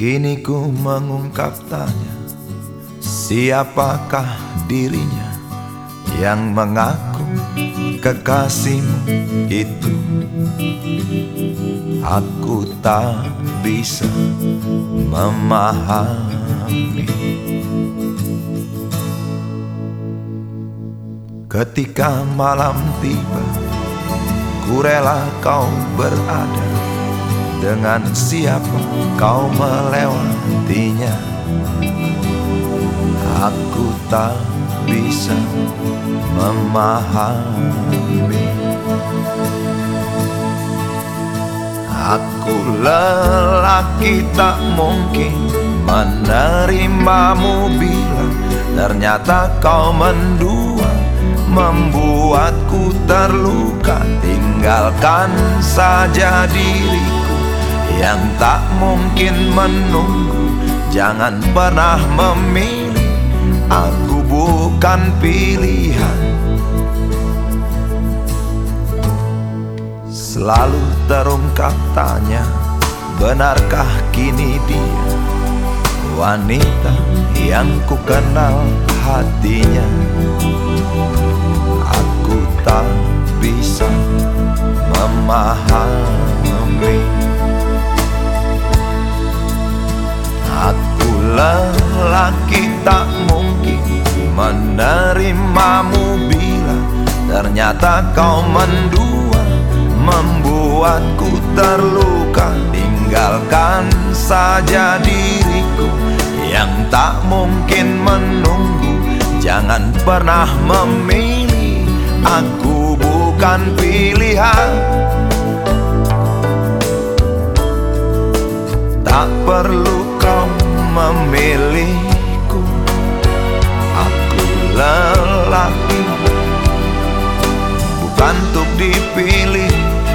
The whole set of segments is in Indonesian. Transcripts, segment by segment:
Kini ku mengungkap tanya, siapakah dirinya yang mengaku kekasihmu itu? Aku tak bisa memahami. Ketika malam tiba, ku rela kau berada. Dengan siapa kau melewatinya? Aku tak bisa memahami. Aku lelaki tak mungkin menerimamu bila ternyata kau mendua, membuatku terluka. Tinggalkan saja diriku yang tak mungkin menunggu. Jangan pernah memilih, aku bukan pilihan. Selalu terungkap tanya, benarkah kini dia wanita yang ku kenal hatinya? Aku tak bisa memahami. Aku lelaki tak mungkin menerimamu bila ternyata kau mendua, membuatku terluka. Tinggalkan saja diriku yang tak mungkin menunggu. Jangan pernah memilih, aku bukan pilihan. Tak perlu kau memilihku, aku lelaki bukan untuk dipilih.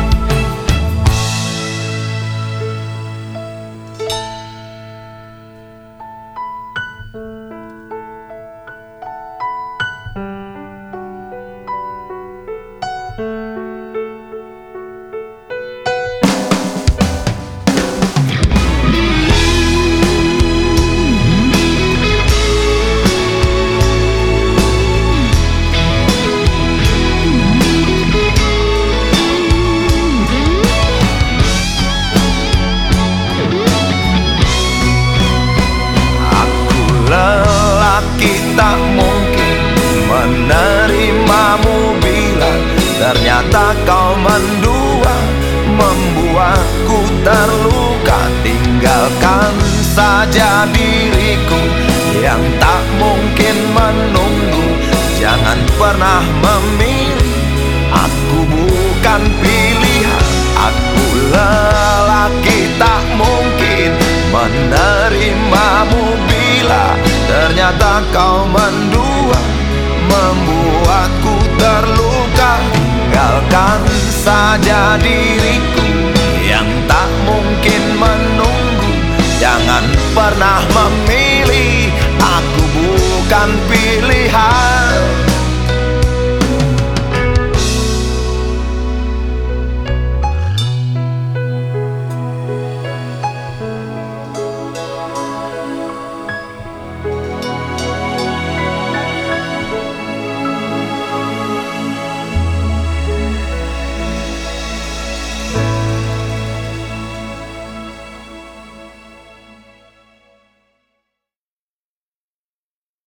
Tak mungkin menerimamu bila ternyata kau mendua, membuatku terluka. Tinggalkan saja diriku yang tak mungkin menunggu. Jangan pernah memilih, aku bukan pilihan. Aku lelaki tak mungkin menerimamu bila ternyata kau mendua, membuatku terluka. Tinggalkan saja diriku yang tak mungkin menunggu. Jangan pernah memilih, aku bukan pilihan.